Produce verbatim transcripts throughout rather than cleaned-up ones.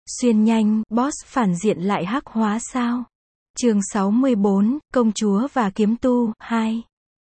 Xuyên nhanh, boss phản diện lại hắc hóa sao? Chương sáu mươi bốn, Công chúa và kiếm tu, hai.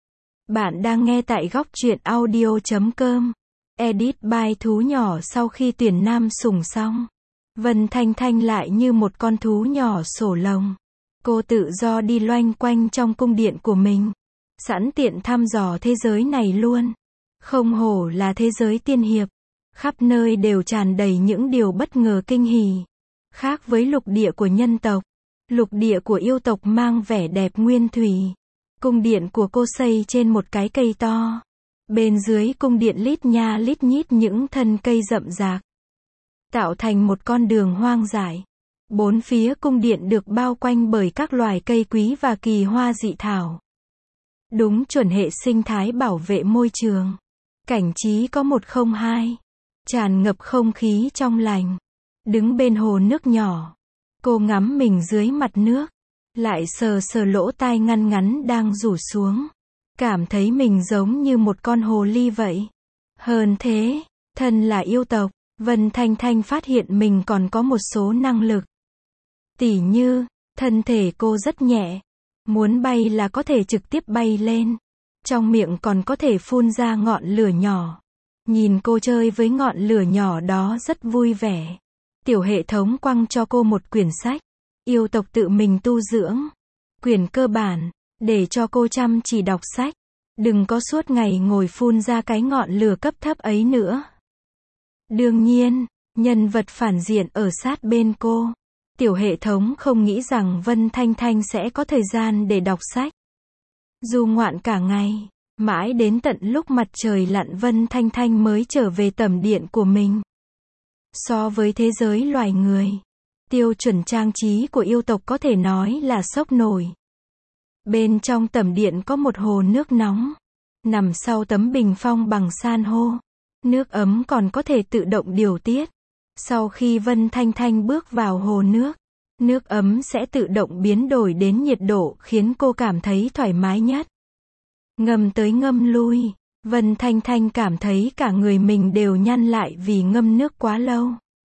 Bạn đang nghe tại góc truyện audio chấm com. Edit by thú nhỏ. Sau khi tuyển nam sủng xong, Vân Thanh Thanh lại như một con thú nhỏ sổ lồng. Cô tự do đi loanh quanh trong cung điện của mình, sẵn tiện thăm dò thế giới này luôn. Không hổ là thế giới tiên hiệp, khắp nơi đều tràn đầy những điều bất ngờ kinh hỉ. Khác với lục địa của nhân tộc, lục địa của yêu tộc mang vẻ đẹp nguyên thủy. Cung điện của cô xây trên một cái cây to. Bên dưới cung điện lít nha lít nhít những thân cây rậm rạp, tạo thành một con đường hoang dại. Bốn phía cung điện được bao quanh bởi các loài cây quý và kỳ hoa dị thảo. Đúng chuẩn hệ sinh thái bảo vệ môi trường. Cảnh trí có một không hai. Tràn ngập không khí trong lành. Đứng bên hồ nước nhỏ, cô ngắm mình dưới mặt nước, lại sờ sờ lỗ tai ngăn ngắn đang rủ xuống. Cảm thấy mình giống như một con hồ ly vậy. Hơn thế, thân là yêu tộc, Vân Thanh Thanh phát hiện mình còn có một số năng lực. Tỉ như, thân thể cô rất nhẹ, muốn bay là có thể trực tiếp bay lên. Trong miệng còn có thể phun ra ngọn lửa nhỏ. Nhìn cô chơi với ngọn lửa nhỏ đó rất vui vẻ. Tiểu hệ thống quăng cho cô một quyển sách, yêu tộc tự mình tu dưỡng. Quyển cơ bản, để cho cô chăm chỉ đọc sách. Đừng có suốt ngày ngồi phun ra cái ngọn lửa cấp thấp ấy nữa. Đương nhiên, nhân vật phản diện ở sát bên cô. Tiểu hệ thống không nghĩ rằng Vân Thanh Thanh sẽ có thời gian để đọc sách. Du ngoạn cả ngày, mãi đến tận lúc mặt trời lặn Vân Thanh Thanh mới trở về tẩm điện của mình. So với thế giới loài người, tiêu chuẩn trang trí của yêu tộc có thể nói là sốc nổi. Bên trong tẩm điện có một hồ nước nóng, nằm sau tấm bình phong bằng san hô. Nước ấm còn có thể tự động điều tiết. Sau khi Vân Thanh Thanh bước vào hồ nước, nước ấm sẽ tự động biến đổi đến nhiệt độ khiến cô cảm thấy thoải mái nhất. Ngâm tới ngâm lui, Vân Thanh Thanh cảm thấy cả người mình đều nhăn lại vì ngâm nước quá lâu.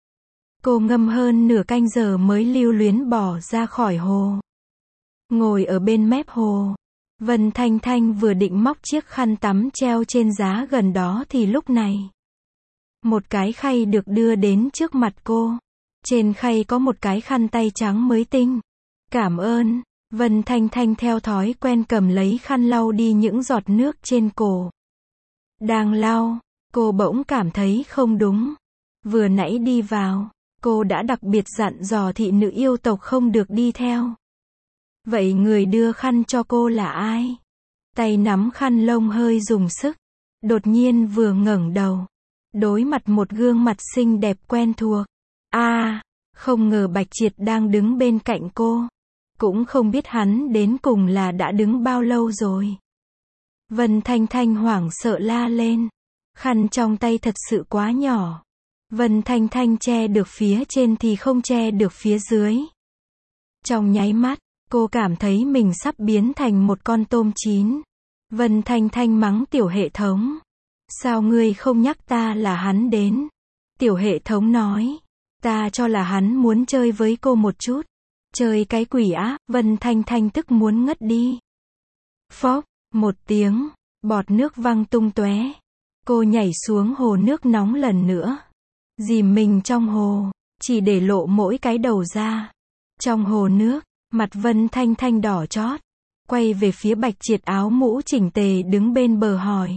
Cô ngâm hơn nửa canh giờ mới lưu luyến bỏ ra khỏi hồ. Ngồi ở bên mép hồ, Vân Thanh Thanh vừa định móc chiếc khăn tắm treo trên giá gần đó thì lúc này, một cái khay được đưa đến trước mặt cô. Trên khay có một cái khăn tay trắng mới tinh. Cảm ơn. Vân Thanh Thanh theo thói quen cầm lấy khăn lau đi những giọt nước trên cổ. Đang lau, cô bỗng cảm thấy không đúng. Vừa nãy đi vào, cô đã đặc biệt dặn dò thị nữ yêu tộc không được đi theo. Vậy người đưa khăn cho cô là ai? Tay nắm khăn lông hơi dùng sức. Đột nhiên vừa ngẩng đầu, đối mặt một gương mặt xinh đẹp quen thuộc. A, à, không ngờ Bạch Triệt đang đứng bên cạnh cô. Cũng không biết hắn đến cùng là đã đứng bao lâu rồi. Vân Thanh Thanh hoảng sợ la lên. Khăn trong tay thật sự quá nhỏ. Vân Thanh Thanh che được phía trên thì không che được phía dưới. Trong nháy mắt, cô cảm thấy mình sắp biến thành một con tôm chín. Vân Thanh Thanh mắng tiểu hệ thống. Sao ngươi không nhắc ta là hắn đến? Tiểu hệ thống nói. Ta cho là hắn muốn chơi với cô một chút. Chơi cái quỷ á, Vân Thanh Thanh tức muốn ngất đi. Phốc, một tiếng, bọt nước văng tung tóe. Cô nhảy xuống hồ nước nóng lần nữa. Dìm mình trong hồ, chỉ để lộ mỗi cái đầu ra. Trong hồ nước, mặt Vân Thanh Thanh đỏ chót. Quay về phía Bạch Triệt áo mũ chỉnh tề đứng bên bờ hỏi.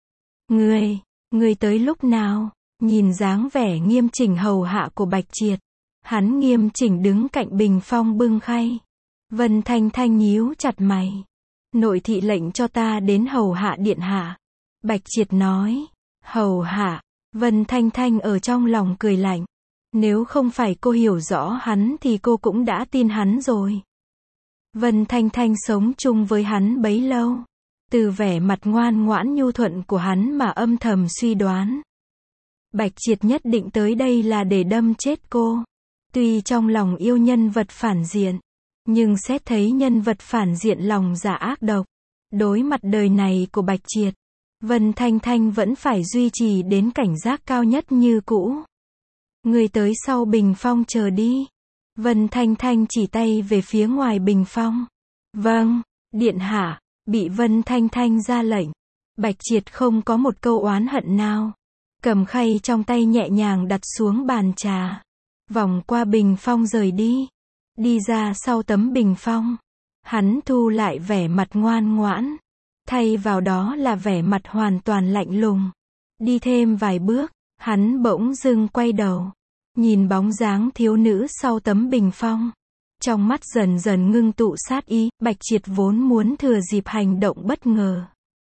Ngươi, ngươi tới lúc nào? Nhìn dáng vẻ nghiêm chỉnh hầu hạ của Bạch Triệt. Hắn nghiêm chỉnh đứng cạnh bình phong bưng khay. Vân Thanh Thanh nhíu chặt mày. Nội thị lệnh cho ta đến hầu hạ điện hạ. Bạch Triệt nói. Hầu hạ. Vân Thanh Thanh ở trong lòng cười lạnh. Nếu không phải cô hiểu rõ hắn thì cô cũng đã tin hắn rồi. Vân Thanh Thanh sống chung với hắn bấy lâu. Từ vẻ mặt ngoan ngoãn nhu thuận của hắn mà âm thầm suy đoán. Bạch Triệt nhất định tới đây là để đâm chết cô. Tuy trong lòng yêu nhân vật phản diện, nhưng xét thấy nhân vật phản diện lòng dạ ác độc. Đối mặt đời này của Bạch Triệt, Vân Thanh Thanh vẫn phải duy trì đến cảnh giác cao nhất như cũ. Ngươi tới sau bình phong chờ đi. Vân Thanh Thanh chỉ tay về phía ngoài bình phong. Vâng, điện hạ, bị Vân Thanh Thanh ra lệnh. Bạch Triệt không có một câu oán hận nào. Cầm khay trong tay nhẹ nhàng đặt xuống bàn trà. Vòng qua bình phong rời đi. Đi ra sau tấm bình phong. Hắn thu lại vẻ mặt ngoan ngoãn. Thay vào đó là vẻ mặt hoàn toàn lạnh lùng. Đi thêm vài bước, hắn bỗng dưng quay đầu. Nhìn bóng dáng thiếu nữ sau tấm bình phong. Trong mắt dần dần ngưng tụ sát ý, Bạch Triệt vốn muốn thừa dịp hành động bất ngờ.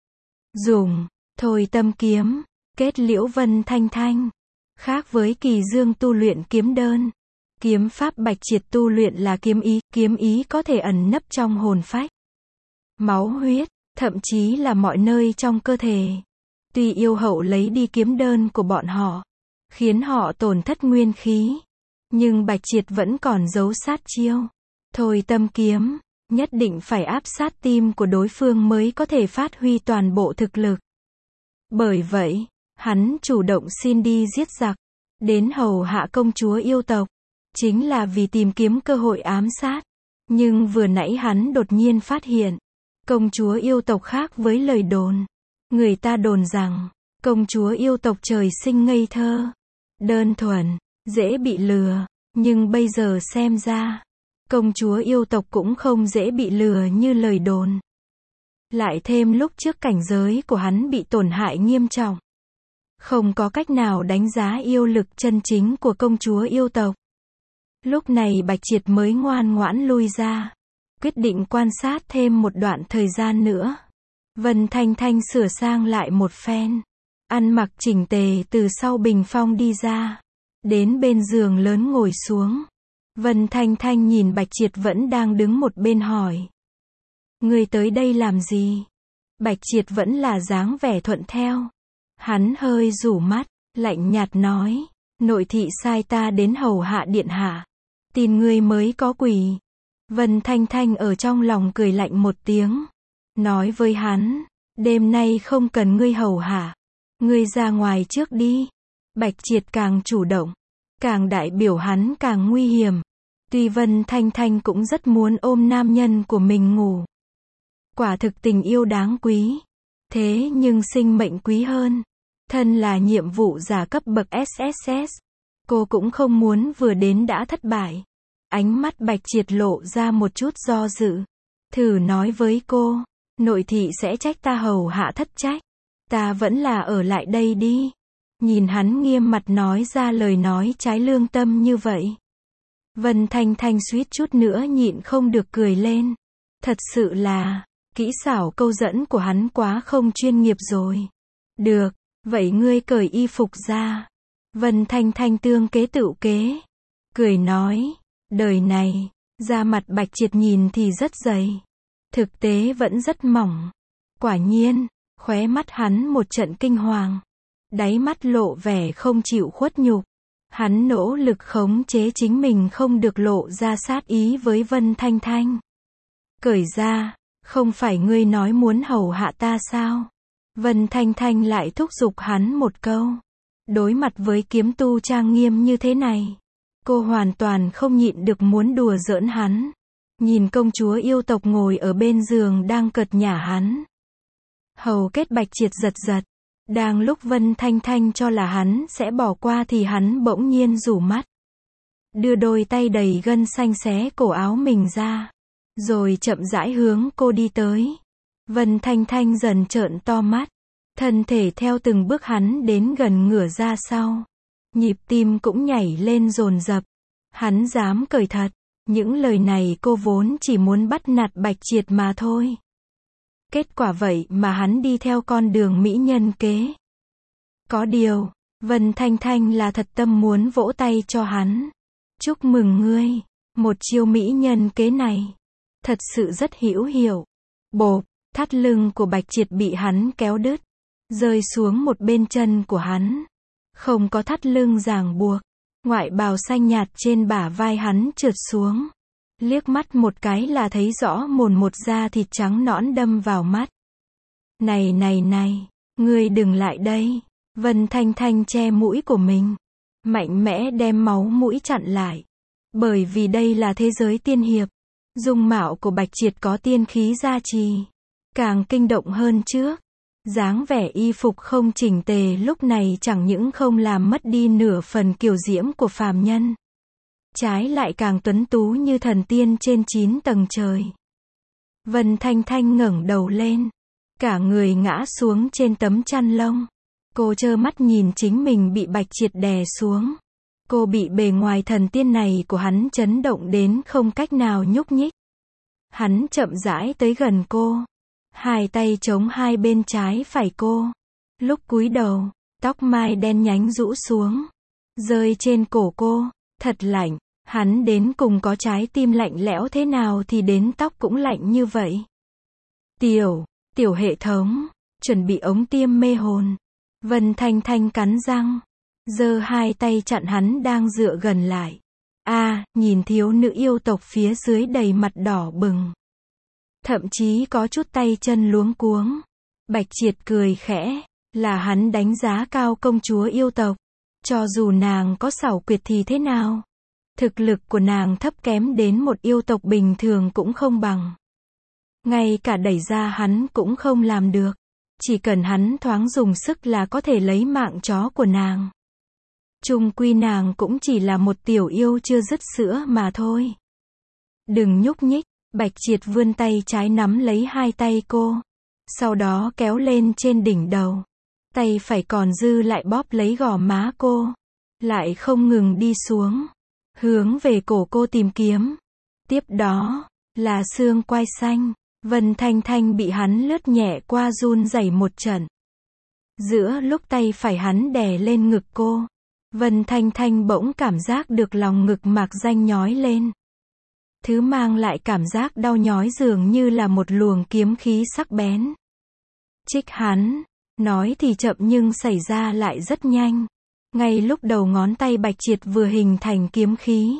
Dùng, thôi tâm kiếm, kết liễu Vân Thanh Thanh. Khác với Kỳ Dương tu luyện kiếm đơn. Kiếm pháp Bạch Triệt tu luyện là kiếm ý, kiếm ý có thể ẩn nấp trong hồn phách. Máu huyết, thậm chí là mọi nơi trong cơ thể. Tuy yêu hậu lấy đi kiếm đơn của bọn họ, khiến họ tổn thất nguyên khí. Nhưng Bạch Triệt vẫn còn giấu sát chiêu. Thôi tâm kiếm, nhất định phải áp sát tim của đối phương mới có thể phát huy toàn bộ thực lực. Bởi vậy, hắn chủ động xin đi giết giặc, đến hầu hạ công chúa yêu tộc. Chính là vì tìm kiếm cơ hội ám sát. Nhưng vừa nãy hắn đột nhiên phát hiện, công chúa yêu tộc khác với lời đồn. Người ta đồn rằng, công chúa yêu tộc trời sinh ngây thơ, đơn thuần, dễ bị lừa. Nhưng bây giờ xem ra, công chúa yêu tộc cũng không dễ bị lừa như lời đồn. Lại thêm lúc trước cảnh giới của hắn bị tổn hại nghiêm trọng. Không có cách nào đánh giá yêu lực chân chính của công chúa yêu tộc. Lúc này Bạch Triệt mới ngoan ngoãn lui ra. Quyết định quan sát thêm một đoạn thời gian nữa. Vân Thanh Thanh sửa sang lại một phen. Ăn mặc chỉnh tề từ sau bình phong đi ra. Đến bên giường lớn ngồi xuống. Vân Thanh Thanh nhìn Bạch Triệt vẫn đang đứng một bên hỏi. Ngươi tới đây làm gì? Bạch Triệt vẫn là dáng vẻ thuận theo. Hắn hơi rủ mắt, lạnh nhạt nói. Nội thị sai ta đến hầu hạ điện hạ. Tin ngươi mới có quỷ. Vân Thanh Thanh ở trong lòng cười lạnh một tiếng. Nói với hắn. Đêm nay không cần ngươi hầu hạ. Ngươi ra ngoài trước đi. Bạch Triệt càng chủ động. Càng đại biểu hắn càng nguy hiểm. Tuy Vân Thanh Thanh cũng rất muốn ôm nam nhân của mình ngủ. Quả thực tình yêu đáng quý. Thế nhưng sinh mệnh quý hơn. Thân là nhiệm vụ giả cấp bậc ét ét ét. Cô cũng không muốn vừa đến đã thất bại. Ánh mắt Bạch Triệt lộ ra một chút do dự. Thử nói với cô. Nội thị sẽ trách ta hầu hạ thất trách. Ta vẫn là ở lại đây đi. Nhìn hắn nghiêm mặt nói ra lời nói trái lương tâm như vậy. Vân Thanh Thanh suýt chút nữa nhịn không được cười lên. Thật sự là, kỹ xảo câu dẫn của hắn quá không chuyên nghiệp rồi. Được, vậy ngươi cởi y phục ra. Vân Thanh Thanh tương kế tựu kế. Cười nói, đời này, da mặt Bạch Triệt nhìn thì rất dày. Thực tế vẫn rất mỏng. Quả nhiên, khóe mắt hắn một trận kinh hoàng. Đáy mắt lộ vẻ không chịu khuất nhục. Hắn nỗ lực khống chế chính mình không được lộ ra sát ý với Vân Thanh Thanh. Cởi ra, không phải ngươi nói muốn hầu hạ ta sao? Vân Thanh Thanh lại thúc giục hắn một câu. Đối mặt với kiếm tu trang nghiêm như thế này, cô hoàn toàn không nhịn được muốn đùa giỡn hắn. Nhìn công chúa yêu tộc ngồi ở bên giường đang cợt nhả hắn. Hầu kết Bạch Triệt giật giật. Đang lúc Vân Thanh Thanh cho là hắn sẽ bỏ qua thì hắn bỗng nhiên rủ mắt. Đưa đôi tay đầy gân xanh xé cổ áo mình ra. Rồi chậm rãi hướng cô đi tới. Vân Thanh Thanh dần trợn to mắt. Thân thể theo từng bước hắn đến gần ngửa ra sau. Nhịp tim cũng nhảy lên dồn dập. Hắn dám cởi thật. Những lời này cô vốn chỉ muốn bắt nạt Bạch Triệt mà thôi. Kết quả vậy mà hắn đi theo con đường mỹ nhân kế. Có điều, Vân Thanh Thanh là thật tâm muốn vỗ tay cho hắn. Chúc mừng ngươi, một chiêu mỹ nhân kế này. Thật sự rất hữu hiệu. Bộp, thắt lưng của Bạch Triệt bị hắn kéo đứt. Rơi xuống một bên chân của hắn. Không có thắt lưng ràng buộc. Ngoại bào xanh nhạt trên bả vai hắn trượt xuống. Liếc mắt một cái là thấy rõ mồn một da thịt trắng nõn đâm vào mắt. Này này này, ngươi đừng lại đây. Vân Thanh Thanh che mũi của mình. mạnh mẽ đem máu mũi chặn lại. Bởi vì đây là thế giới tiên hiệp. Dung mạo của Bạch Triệt có tiên khí gia trì. Càng kinh động hơn trước. Dáng vẻ y phục không chỉnh tề lúc này chẳng những không làm mất đi nửa phần kiều diễm của phàm nhân. Trái lại càng tuấn tú như thần tiên trên chín tầng trời. Vân Thanh Thanh ngẩng đầu lên. Cả người ngã xuống trên tấm chăn lông. Cô trơ mắt nhìn chính mình bị Bạch Triệt đè xuống. Cô bị bề ngoài thần tiên này của hắn chấn động đến không cách nào nhúc nhích. Hắn chậm rãi tới gần cô. Hai tay chống hai bên trái phải cô. Lúc cúi đầu, tóc mai đen nhánh rũ xuống. Rơi trên cổ cô. Thật lạnh. Hắn đến cùng có trái tim lạnh lẽo thế nào thì đến tóc cũng lạnh như vậy. Tiểu, tiểu hệ thống. Chuẩn bị ống tiêm mê hồn. Vân Thanh Thanh cắn răng. Giơ hai tay chặn hắn đang dựa gần lại. A, à, nhìn thiếu nữ yêu tộc phía dưới đầy mặt đỏ bừng. Thậm chí có chút tay chân luống cuống. Bạch Triệt cười khẽ. Là hắn đánh giá cao công chúa yêu tộc. Cho dù nàng có xảo quyệt thì thế nào? Thực lực của nàng thấp kém đến một yêu tộc bình thường cũng không bằng. Ngay cả đẩy ra hắn cũng không làm được. Chỉ cần hắn thoáng dùng sức là có thể lấy mạng chó của nàng. Chung quy nàng cũng chỉ là một tiểu yêu chưa dứt sữa mà thôi. Đừng nhúc nhích. Bạch Triệt vươn tay trái nắm lấy hai tay cô. Sau đó kéo lên trên đỉnh đầu. Tay phải còn dư lại bóp lấy gò má cô. Lại không ngừng đi xuống. Hướng về cổ cô tìm kiếm. Tiếp đó, là xương quai xanh. Vân Thanh Thanh bị hắn lướt nhẹ qua run rẩy một trận. Giữa lúc tay phải hắn đè lên ngực cô. Vân Thanh Thanh bỗng cảm giác được lòng ngực mạc danh nhói lên. Thứ mang lại cảm giác đau nhói dường như là một luồng kiếm khí sắc bén. Trích hắn. Nói thì chậm nhưng xảy ra lại rất nhanh. Ngay lúc đầu ngón tay Bạch Triệt vừa hình thành kiếm khí.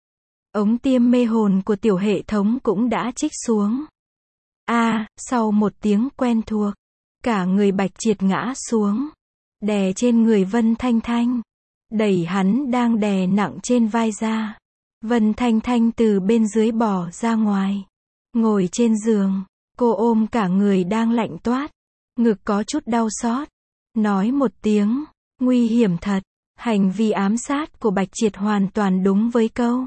Ống tiêm mê hồn của tiểu hệ thống cũng đã trích xuống. A, à, sau một tiếng quen thuộc. Cả người Bạch Triệt ngã xuống. Đè trên người Vân Thanh Thanh. Đẩy hắn đang đè nặng trên vai ra. Vân Thanh Thanh từ bên dưới bò ra ngoài. Ngồi trên giường. Cô ôm cả người đang lạnh toát. Ngực có chút đau xót. Nói một tiếng. Nguy hiểm thật. Hành vi ám sát của Bạch Triệt hoàn toàn đúng với câu.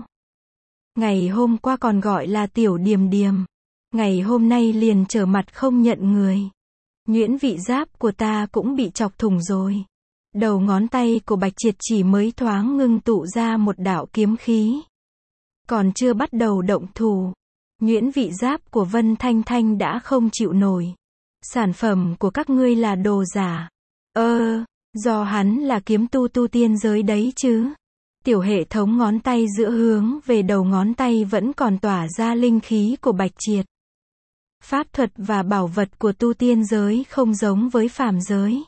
Ngày hôm qua còn gọi là tiểu điềm điềm. Ngày hôm nay liền trở mặt không nhận người. Nhuyễn vị giáp của ta cũng bị chọc thủng rồi. Đầu ngón tay của Bạch Triệt chỉ mới thoáng ngưng tụ ra một đạo kiếm khí. Còn chưa bắt đầu động thủ. Nhuyễn vị giáp của Vân Thanh Thanh đã không chịu nổi. Sản phẩm của các ngươi là đồ giả. Ơ, do hắn là kiếm tu tu tiên giới đấy chứ. Tiểu hệ thống ngón tay giữa hướng về đầu ngón tay vẫn còn tỏa ra linh khí của Bạch Triệt. Pháp thuật và bảo vật của tu tiên giới không giống với phàm giới.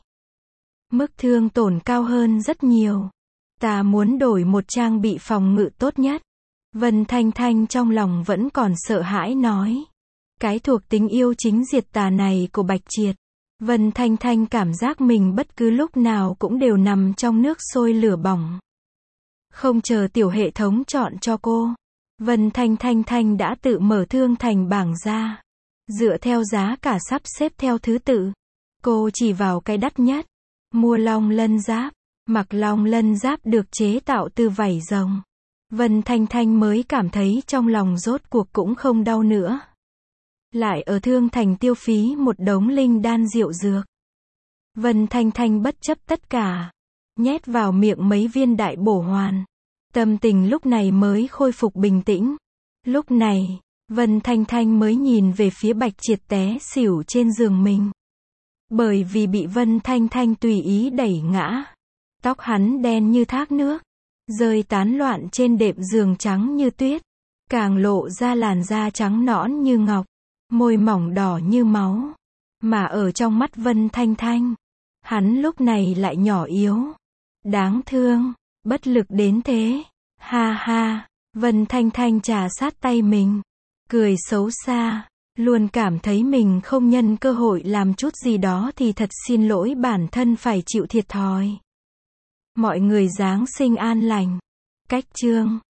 Mức thương tổn cao hơn rất nhiều. Ta muốn đổi một trang bị phòng ngự tốt nhất. Vân Thanh Thanh trong lòng vẫn còn sợ hãi nói. Cái thuộc tính yêu chính diệt tà này của Bạch Triệt. Vân Thanh Thanh cảm giác mình bất cứ lúc nào cũng đều nằm trong nước sôi lửa bỏng. Không chờ tiểu hệ thống chọn cho cô. Vân Thanh Thanh Thanh đã tự mở thương thành bảng ra. Dựa theo giá cả sắp xếp theo thứ tự. Cô chỉ vào cái đắt nhất. Mua long lân giáp. Mặc long lân giáp được chế tạo từ vảy rồng. Vân Thanh Thanh mới cảm thấy trong lòng rốt cuộc cũng không đau nữa. Lại ở thương thành tiêu phí một đống linh đan diệu dược. Vân Thanh Thanh bất chấp tất cả. Nhét vào miệng mấy viên đại bổ hoàn. Tâm tình lúc này mới khôi phục bình tĩnh. Lúc này, Vân Thanh Thanh mới nhìn về phía Bạch Triệt té xỉu trên giường mình. Bởi vì bị Vân Thanh Thanh tùy ý đẩy ngã. Tóc hắn đen như thác nước. Rơi tán loạn trên đệm giường trắng như tuyết. Càng lộ ra làn da trắng nõn như ngọc. Môi mỏng đỏ như máu. Mà ở trong mắt Vân Thanh Thanh. Hắn lúc này lại nhỏ yếu. Đáng thương. Bất lực đến thế. Ha ha. Vân Thanh Thanh trà sát tay mình. Cười xấu xa. Luôn cảm thấy mình không nhân cơ hội làm chút gì đó thì thật xin lỗi bản thân phải chịu thiệt thòi. Mọi người Giáng sinh an lành. Cách chương